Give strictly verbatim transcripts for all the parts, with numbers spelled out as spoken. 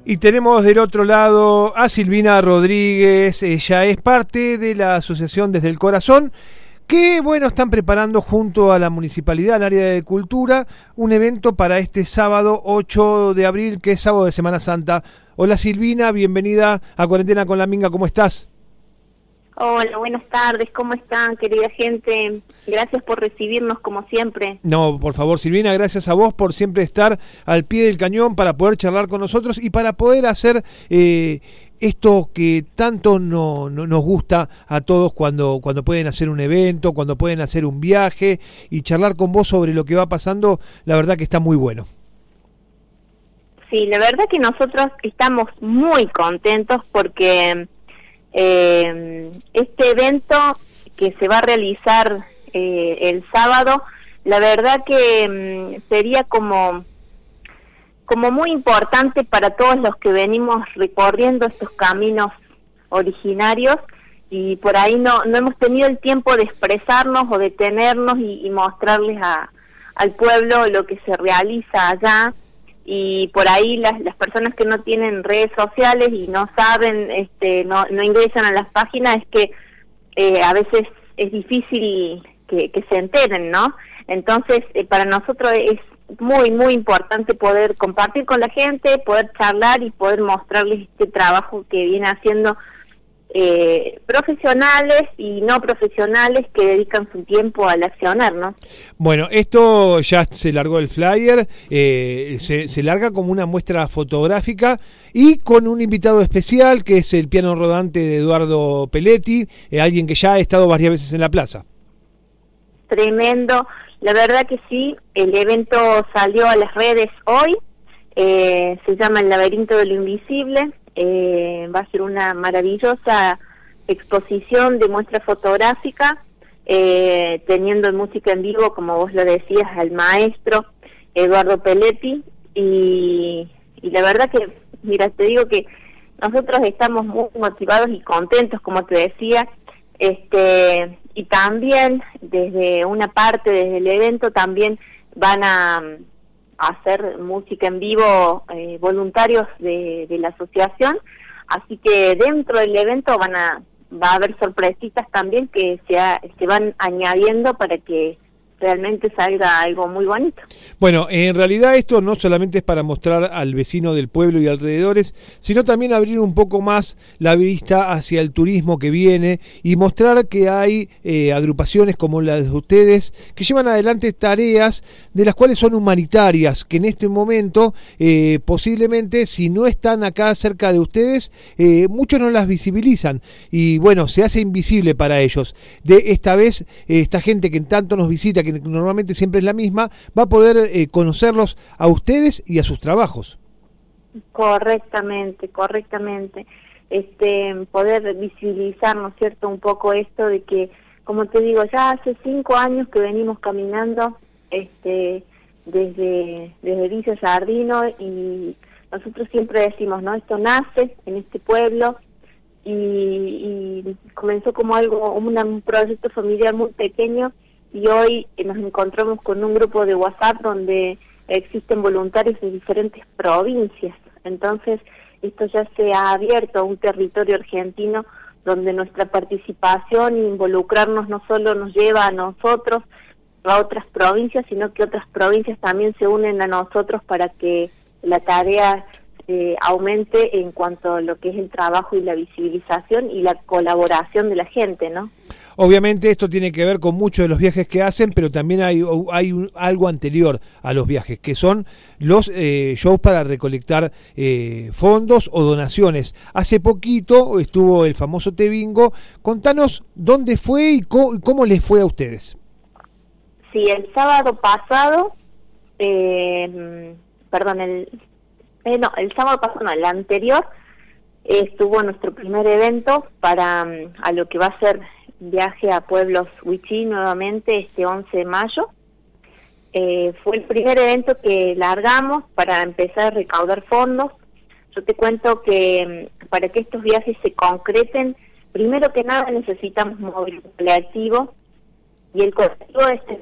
Y tenemos del otro lado a Silvina Rodríguez. Ella es parte de la Asociación Desde el Corazón, que bueno, están preparando junto a la Municipalidad, al área de Cultura, un evento para este sábado ocho de abril, que es sábado de Semana Santa. Hola Silvina, bienvenida a Cuarentena con la Minga, ¿cómo estás? Hola, buenas tardes, ¿cómo están, querida gente? Gracias por recibirnos como siempre. No, por favor, Silvina, gracias a vos por siempre estar al pie del cañón para poder charlar con nosotros y para poder hacer eh, esto que tanto no, no, nos gusta a todos cuando, cuando pueden hacer un evento, cuando pueden hacer un viaje y charlar con vos sobre lo que va pasando. La verdad que está muy bueno. Sí, la verdad que nosotros estamos muy contentos porque Eh, este evento que se va a realizar eh, el sábado, la verdad que mm, sería como como muy importante para todos los que venimos recorriendo estos caminos originarios y por ahí no no hemos tenido el tiempo de expresarnos o detenernos y, y mostrarles a, al pueblo lo que se realiza allá. Y por ahí las, las personas que no tienen redes sociales y no saben, este, no, no ingresan a las páginas, es que eh, a veces es difícil que, que se enteren, ¿no? Entonces, eh, para nosotros es muy, muy importante poder compartir con la gente, poder charlar y poder mostrarles este trabajo que viene haciendo Eh, profesionales y no profesionales que dedican su tiempo al accionar, ¿no? Bueno, esto ya se largó el flyer, eh, se, se larga como una muestra fotográfica y con un invitado especial que es el piano rodante de Eduardo Pelletti, eh, alguien que ya ha estado varias veces en la plaza. Tremendo, la verdad que sí, el evento salió a las redes hoy, eh, se llama El Laberinto de lo Invisible. Eh, va a ser una maravillosa exposición de muestra fotográfica, eh, teniendo en música en vivo, como vos lo decías, al maestro Eduardo Pelletti, y, y la verdad que, mira, te digo que nosotros estamos muy motivados y contentos, como te decía, este y también desde una parte, desde el evento, también van a hacer música en vivo eh, voluntarios de, de la asociación, así que dentro del evento van a va a haber sorpresitas también que se, ha, se van añadiendo para que realmente salga algo muy bonito. Bueno, en realidad esto no solamente es para mostrar al vecino del pueblo y alrededores, sino también abrir un poco más la vista hacia el turismo que viene y mostrar que hay eh, agrupaciones como las de ustedes que llevan adelante tareas de las cuales son humanitarias, que en este momento eh, posiblemente si no están acá cerca de ustedes, eh, muchos no las visibilizan y bueno, se hace invisible para ellos. De esta vez, eh, esta gente que tanto nos visita, que normalmente siempre es la misma, va a poder eh, conocerlos a ustedes y a sus trabajos. Correctamente, correctamente. Este, poder visibilizar, ¿no es cierto?, un poco esto de que, como te digo, ya hace cinco años que venimos caminando este, desde, desde Villa Giardino y nosotros siempre decimos, ¿no?, esto nace en este pueblo y, y comenzó como algo, una, un proyecto familiar muy pequeño. Y hoy nos encontramos con un grupo de WhatsApp donde existen voluntarios de diferentes provincias. Entonces, esto ya se ha abierto a un territorio argentino donde nuestra participación e involucrarnos no solo nos lleva a nosotros, a otras provincias, sino que otras provincias también se unen a nosotros para que la tarea eh, aumente en cuanto a lo que es el trabajo y la visibilización y la colaboración de la gente, ¿no? Obviamente esto tiene que ver con muchos de los viajes que hacen, pero también hay, hay un, algo anterior a los viajes, que son los eh, shows para recolectar eh, fondos o donaciones. Hace poquito estuvo el famoso Te Bingo. Contanos dónde fue y cómo, cómo les fue a ustedes. Sí, el sábado pasado, eh, perdón, el, eh, no, el sábado pasado, no, el anterior, eh, estuvo nuestro primer evento para um, a lo que va a ser viaje a Pueblos Wichí nuevamente este once de mayo. Eh, fue el primer evento que largamos para empezar a recaudar fondos. Yo te cuento que para que estos viajes se concreten, primero que nada necesitamos móvil colectivo y el colectivo este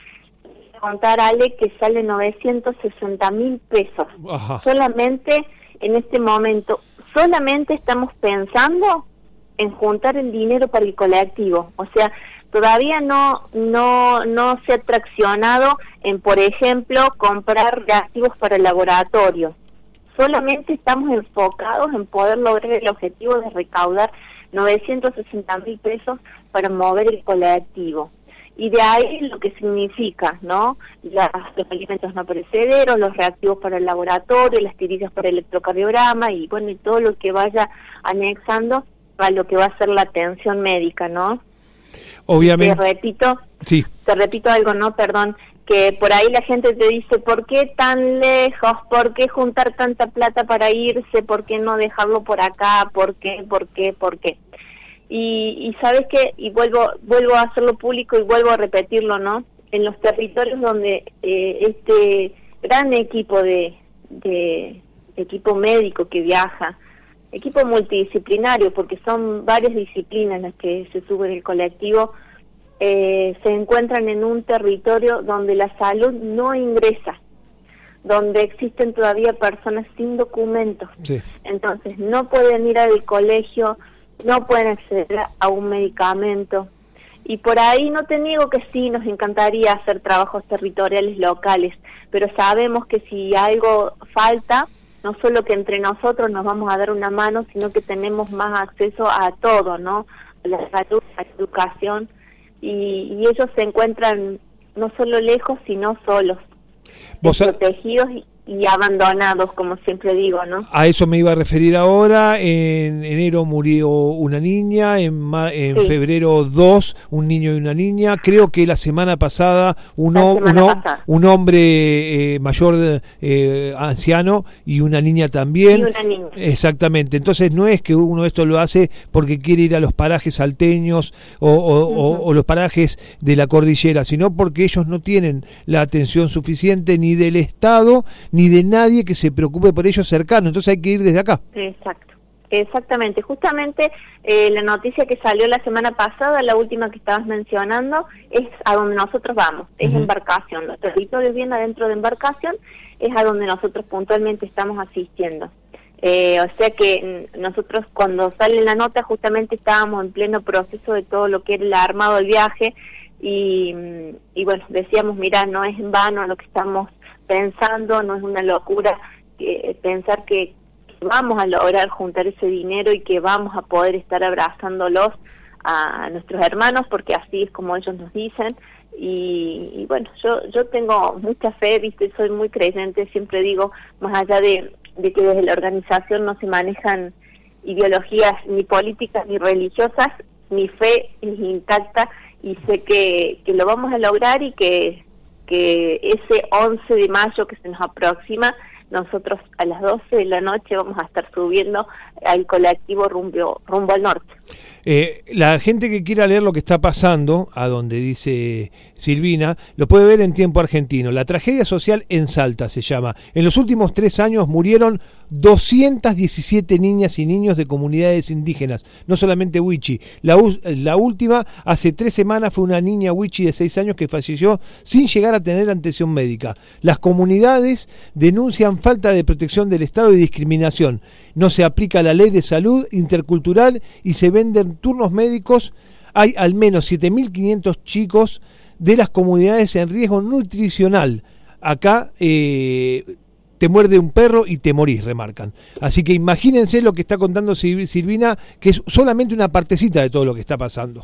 contar, Ale, que sale novecientos sesenta mil pesos. Ajá. Solamente en este momento solamente estamos pensando en juntar el dinero para el colectivo, o sea, todavía no no no se ha traccionado en, por ejemplo, comprar reactivos para el laboratorio. Solamente estamos enfocados en poder lograr el objetivo de recaudar novecientos sesenta mil pesos para mover el colectivo. Y de ahí lo que significa, ¿no? Las, los alimentos no perecederos, los reactivos para el laboratorio, las tirillas para el electrocardiograma y bueno, y todo lo que vaya anexando a lo que va a ser la atención médica, ¿no? Obviamente. Te repito, sí. te repito algo, ¿no? Perdón, que por ahí la gente te dice, ¿por qué tan lejos? ¿Por qué juntar tanta plata para irse? ¿Por qué no dejarlo por acá? ¿Por qué? ¿Por qué? ¿Por qué? Y, y sabes qué, y vuelvo vuelvo a hacerlo público y vuelvo a repetirlo, ¿no? En los territorios donde eh, este gran equipo de, de equipo médico que viaja, equipo multidisciplinario, porque son varias disciplinas las que se suben el colectivo, eh, se encuentran en un territorio donde la salud no ingresa, donde existen todavía personas sin documentos. Sí. Entonces no pueden ir al colegio, no pueden acceder a un medicamento. Y por ahí no te niego que sí, nos encantaría hacer trabajos territoriales locales, pero sabemos que si algo falta, no solo que entre nosotros nos vamos a dar una mano, sino que tenemos más acceso a todo, ¿no? A la salud, a la educación, y, y ellos se encuentran no solo lejos, sino solos, desprotegidos y, y abandonados, como siempre digo, ¿no? A eso me iba a referir ahora. En enero murió una niña, en, mar, en sí. febrero dos, un niño y una niña. Creo que la semana pasada un, la semana uno, pasada. un hombre eh, mayor, eh, anciano, y una niña también. Y una niña. Exactamente. Entonces no es que uno esto lo hace porque quiere ir a los parajes salteños o, o, uh-huh. o, o los parajes de la cordillera, sino porque ellos no tienen la atención suficiente ni del Estado ni de nadie que se preocupe por ellos cercanos, entonces hay que ir desde acá. Exacto, exactamente, justamente eh, la noticia que salió la semana pasada, la última que estabas mencionando, es a donde nosotros vamos, es uh-huh. embarcación, los territorios bien adentro de embarcación, es a donde nosotros puntualmente estamos asistiendo. Eh, o sea que nosotros cuando sale la nota justamente estábamos en pleno proceso de todo lo que era el armado del viaje y, y bueno, decíamos, mira, no es en vano lo que estamos pensando, no es una locura eh, pensar que, que vamos a lograr juntar ese dinero y que vamos a poder estar abrazándolos a nuestros hermanos, porque así es como ellos nos dicen, y, y bueno, yo yo tengo mucha fe, viste, soy muy creyente, siempre digo, más allá de, de que desde la organización no se manejan ideologías ni políticas ni religiosas, mi fe es intacta y sé que, que lo vamos a lograr y que que ese once de mayo que se nos aproxima, nosotros a las doce de la noche vamos a estar subiendo al colectivo rumbo, rumbo al norte. Eh, la gente que quiera leer lo que está pasando, a donde dice Silvina, lo puede ver en Tiempo Argentino. La tragedia social en Salta se llama. En los últimos tres años murieron doscientas diecisiete niñas y niños de comunidades indígenas, no solamente Wichi. La, la última, hace tres semanas, fue una niña Wichi de seis años que falleció sin llegar a tener atención médica. Las comunidades denuncian falta de protección del Estado y discriminación. No se aplica la ley de salud intercultural y se venden turnos médicos. Hay al menos siete mil quinientos chicos de las comunidades en riesgo nutricional. Acá eh, te muerde un perro y te morís, remarcan. Así que imagínense lo que está contando Silvina, que es solamente una partecita de todo lo que está pasando.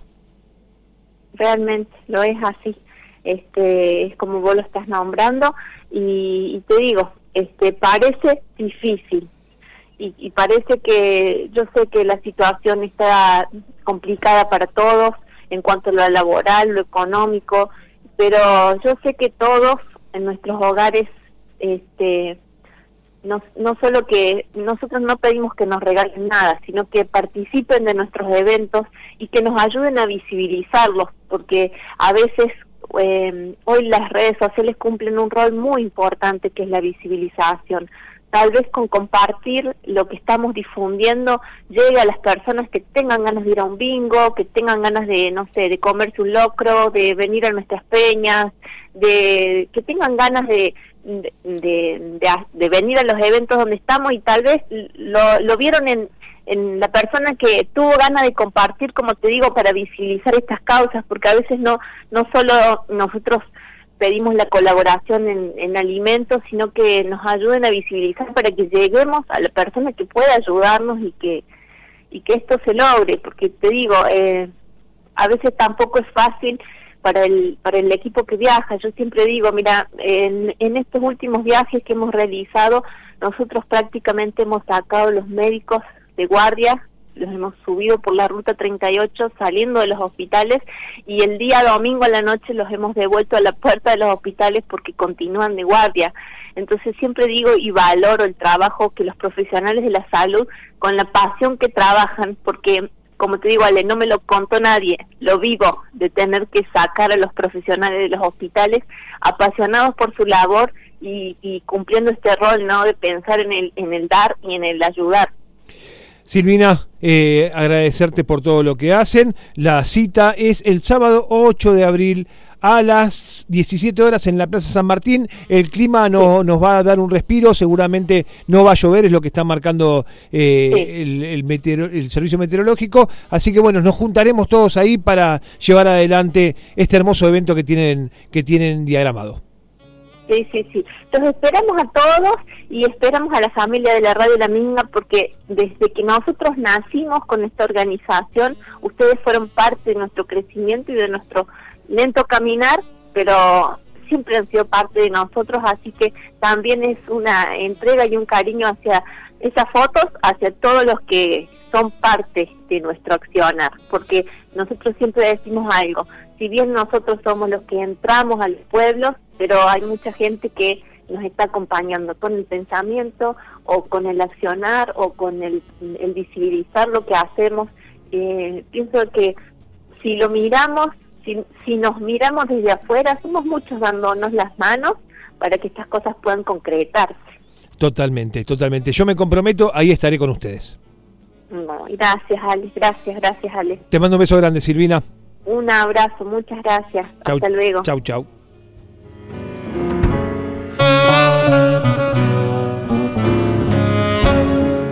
Realmente lo es así. Este, es como vos lo estás nombrando y, y te digo, este, parece difícil. Y, y parece que, yo sé que la situación está complicada para todos en cuanto a lo laboral, lo económico, pero yo sé que todos en nuestros hogares, este, no, no solo que nosotros no pedimos que nos regalen nada, sino que participen de nuestros eventos y que nos ayuden a visibilizarlos, porque a veces eh, hoy las redes sociales cumplen un rol muy importante que es la visibilización. Tal vez con compartir lo que estamos difundiendo llegue a las personas que tengan ganas de ir a un bingo, que tengan ganas de, no sé, de comerse un locro, de venir a nuestras peñas, de que tengan ganas de, de, de, de, de venir a los eventos donde estamos y tal vez lo, lo vieron en, en la persona que tuvo ganas de compartir, como te digo, para visibilizar estas causas, porque a veces no, no solo nosotros pedimos la colaboración en, en alimentos, sino que nos ayuden a visibilizar para que lleguemos a la persona que pueda ayudarnos y que y que esto se logre, porque te digo, eh, a veces tampoco es fácil para el para el equipo que viaja. Yo siempre digo, mira, en, en estos últimos viajes que hemos realizado, nosotros prácticamente hemos sacado los médicos de guardia, los hemos subido por la ruta treinta y ocho saliendo de los hospitales, y el día domingo a la noche los hemos devuelto a la puerta de los hospitales porque continúan de guardia. Entonces siempre digo y valoro el trabajo que los profesionales de la salud, con la pasión que trabajan, porque como te digo, Ale, no me lo contó nadie, lo vivo, de tener que sacar a los profesionales de los hospitales apasionados por su labor y, y cumpliendo este rol, ¿no?, de pensar en el, en el dar y en el ayudar. Silvina, eh, agradecerte por todo lo que hacen. La cita es el sábado ocho de abril a las diecisiete horas en la Plaza San Martín. El clima no, sí. nos va a dar un respiro, seguramente no va a llover, es lo que está marcando eh, sí. el, el, meteoro, el servicio meteorológico. Así que bueno, nos juntaremos todos ahí para llevar adelante este hermoso evento que tienen, que tienen diagramado. Sí, sí, sí. Entonces esperamos a todos y esperamos a la familia de la Radio La Minga, porque desde que nosotros nacimos con esta organización, ustedes fueron parte de nuestro crecimiento y de nuestro lento caminar, pero siempre han sido parte de nosotros, así que también es una entrega y un cariño hacia esas fotos, hacia todos los que son parte de nuestro accionar, porque nosotros siempre decimos algo, si bien nosotros somos los que entramos a los pueblos, pero hay mucha gente que nos está acompañando con el pensamiento o con el accionar o con el, el visibilizar lo que hacemos. Eh, pienso que si lo miramos, si, si nos miramos desde afuera, somos muchos dándonos las manos para que estas cosas puedan concretarse. Totalmente, totalmente. Yo me comprometo, ahí estaré con ustedes. No, gracias, Ale, gracias, gracias, Ale. Te mando un beso grande, Silvina. Un abrazo, muchas gracias. Chau, hasta luego. Chau, chau.